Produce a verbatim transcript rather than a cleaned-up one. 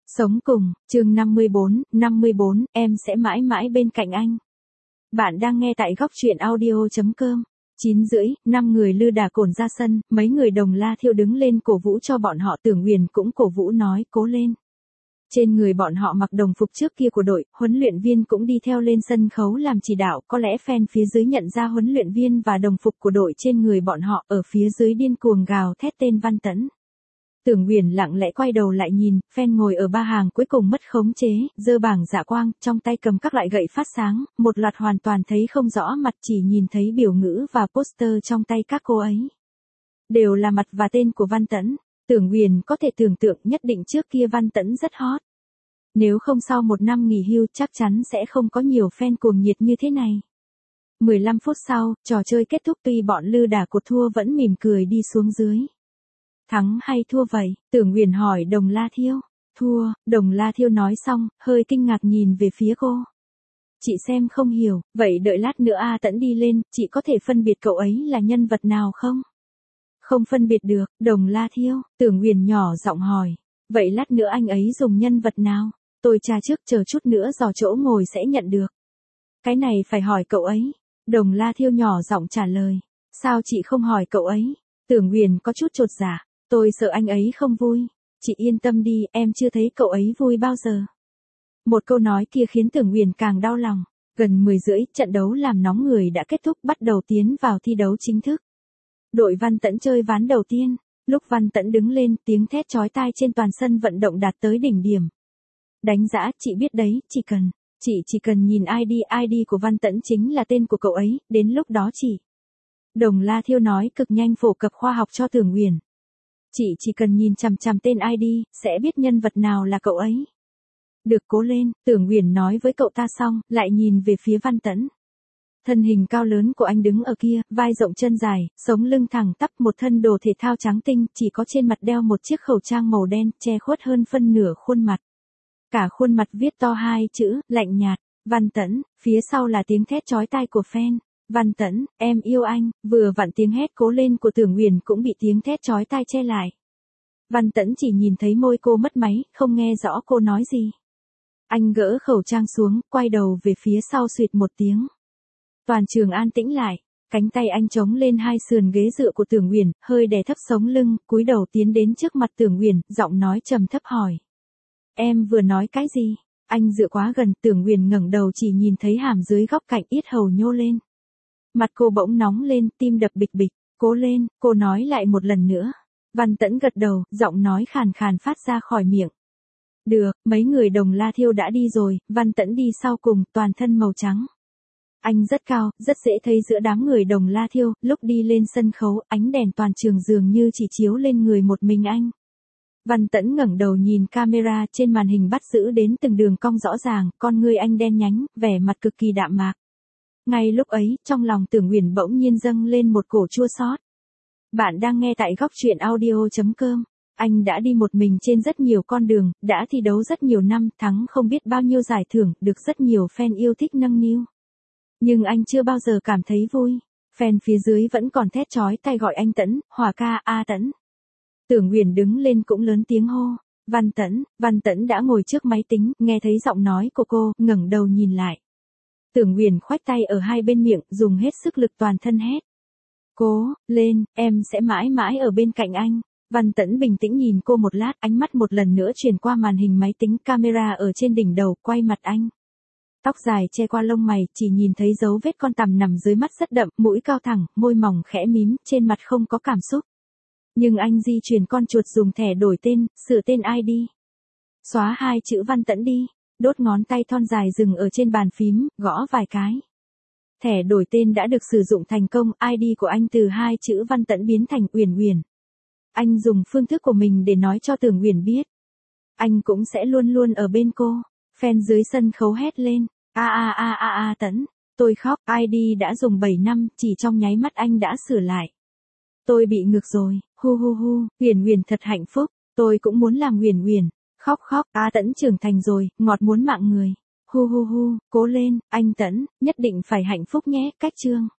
Sống cùng, chương năm mươi bốn, năm mươi bốn, em sẽ mãi mãi bên cạnh anh. Bạn đang nghe tại góc truyện audio chấm com. chín rưỡi, năm người lư đà cồn ra sân, mấy người Đồng La Thiêu đứng lên cổ vũ cho bọn họ. Tưởng Huyền cũng cổ vũ nói cố lên. Trên người bọn họ mặc đồng phục trước kia của đội, huấn luyện viên cũng đi theo lên sân khấu làm chỉ đạo. Có lẽ fan phía dưới nhận ra huấn luyện viên và đồng phục của đội trên người bọn họ, ở phía dưới điên cuồng gào thét tên Văn Tẫn. Tưởng Huyền lặng lẽ quay đầu lại nhìn, fan ngồi ở ba hàng cuối cùng mất khống chế, giơ bảng dạ quang, trong tay cầm các loại gậy phát sáng, một loạt hoàn toàn thấy không rõ mặt, chỉ nhìn thấy biểu ngữ và poster trong tay các cô ấy. Đều là mặt và tên của Văn Tẫn. Tưởng Huyền có thể tưởng tượng nhất định trước kia Văn Tẫn rất hot. Nếu không sau một năm nghỉ hưu chắc chắn sẽ không có nhiều fan cuồng nhiệt như thế này. mười lăm phút sau, trò chơi kết thúc, tuy bọn lư đà cột thua vẫn mỉm cười đi xuống dưới. Thắng hay thua vậy? Tưởng Huyền hỏi Đồng La Thiêu. Thua, Đồng La Thiêu nói xong, hơi kinh ngạc nhìn về phía cô. Chị xem không hiểu, vậy đợi lát nữa A Tẫn đi lên, chị có thể phân biệt cậu ấy là nhân vật nào không? Không phân biệt được, Đồng La Thiêu. Tưởng Huyền nhỏ giọng hỏi. Vậy lát nữa anh ấy dùng nhân vật nào? Tôi tra trước, chờ chút nữa dò chỗ ngồi sẽ nhận được. Cái này phải hỏi cậu ấy. Đồng La Thiêu nhỏ giọng trả lời. Sao chị không hỏi cậu ấy? Tưởng Huyền có chút chột dạ. Tôi sợ anh ấy không vui. Chị yên tâm đi, em chưa thấy cậu ấy vui bao giờ. Một câu nói kia khiến Tưởng Huyền càng đau lòng. Gần mười rưỡi, trận đấu làm nóng người đã kết thúc, bắt đầu tiến vào thi đấu chính thức. Đội Văn Tẫn chơi ván đầu tiên. Lúc Văn Tẫn đứng lên, tiếng thét chói tai trên toàn sân vận động đạt tới đỉnh điểm. Đánh giã, chị biết đấy, chỉ cần, chị chỉ cần nhìn i đê, i đê của Văn Tẫn chính là tên của cậu ấy, đến lúc đó chị. Đồng La Thiêu nói cực nhanh phổ cập khoa học cho Tưởng Huyền. Chị chỉ cần nhìn chằm chằm tên i đê, sẽ biết nhân vật nào là cậu ấy. Được, cố lên, Tưởng Huyền nói với cậu ta xong, lại nhìn về phía Văn Tẫn. Thân hình cao lớn của anh đứng ở kia, vai rộng chân dài, sống lưng thẳng tắp, một thân đồ thể thao trắng tinh, chỉ có trên mặt đeo một chiếc khẩu trang màu đen, che khuất hơn phân nửa khuôn mặt. Cả khuôn mặt viết to hai chữ, lạnh nhạt, Văn Tẫn, phía sau là tiếng thét chói tai của fan. Văn Tẫn, em yêu anh, vừa vặn tiếng hét cố lên của Tưởng Huyền cũng bị tiếng thét chói tai che lại. Văn Tẫn chỉ nhìn thấy môi cô mất máy, không nghe rõ cô nói gì. Anh gỡ khẩu trang xuống, quay đầu về phía sau suýt một tiếng. Toàn trường an tĩnh lại, cánh tay anh chống lên hai sườn ghế dựa của Tưởng Huyền, hơi đè thấp sống lưng, cúi đầu tiến đến trước mặt Tưởng Huyền, giọng nói trầm thấp hỏi. Em vừa nói cái gì? Anh dựa quá gần, Tưởng Huyền ngẩng đầu chỉ nhìn thấy hàm dưới góc cạnh yết hầu nhô lên. Mặt cô bỗng nóng lên, tim đập bịch bịch, cố lên, cô nói lại một lần nữa. Văn Tẫn gật đầu, giọng nói khàn khàn phát ra khỏi miệng. Được, mấy người Đồng La Thiêu đã đi rồi, Văn Tẫn đi sau cùng, toàn thân màu trắng. Anh rất cao, rất dễ thấy giữa đám người Đồng La Thiêu, lúc đi lên sân khấu, ánh đèn toàn trường dường như chỉ chiếu lên người một mình anh. Văn Tẫn ngẩng đầu nhìn camera, trên màn hình bắt giữ đến từng đường cong rõ ràng, con ngươi anh đen nhánh, vẻ mặt cực kỳ đạm mạc. Ngay lúc ấy, trong lòng Tưởng Huyền bỗng nhiên dâng lên một cổ chua xót. Bạn đang nghe tại góc truyện audio chấm com. Anh đã đi một mình trên rất nhiều con đường, đã thi đấu rất nhiều năm, thắng không biết bao nhiêu giải thưởng, được rất nhiều fan yêu thích nâng niu. Nhưng anh chưa bao giờ cảm thấy vui. Fan phía dưới vẫn còn thét chói tai gọi anh Tẫn, Hòa ca, A Tẫn. Tưởng Huyền đứng lên cũng lớn tiếng hô. Văn Tẫn, Văn Tẫn đã ngồi trước máy tính, nghe thấy giọng nói của cô, ngẩng đầu nhìn lại. Tưởng Huyền khoách tay ở hai bên miệng, dùng hết sức lực toàn thân hét. Cố, lên, em sẽ mãi mãi ở bên cạnh anh. Văn Tẫn bình tĩnh nhìn cô một lát, ánh mắt một lần nữa chuyển qua màn hình máy tính, camera ở trên đỉnh đầu, quay mặt anh. Tóc dài che qua lông mày, chỉ nhìn thấy dấu vết con tằm nằm dưới mắt rất đậm, mũi cao thẳng, môi mỏng khẽ mím, trên mặt không có cảm xúc. Nhưng anh di chuyển con chuột dùng thẻ đổi tên, sửa tên i đê. Xóa hai chữ Văn Tẫn đi, đốt ngón tay thon dài dừng ở trên bàn phím, gõ vài cái. Thẻ đổi tên đã được sử dụng thành công, i đê của anh từ hai chữ Văn Tẫn biến thành Uyển Uyển. Anh dùng phương thức của mình để nói cho Tưởng Huyền biết. Anh cũng sẽ luôn luôn ở bên cô. Fan dưới sân khấu hét lên. A a a a a Tẫn. Tôi khóc, i đê đã dùng bảy năm, chỉ trong nháy mắt anh đã sửa lại. Tôi bị ngược rồi, hu hu hu, Uyển Uyển thật hạnh phúc, tôi cũng muốn làm Uyển Uyển. Khóc khóc, A Tẫn trưởng thành rồi, ngọt muốn mạng người. Hu hu hu, cố lên, anh Tẫn, nhất định phải hạnh phúc nhé, cách chương.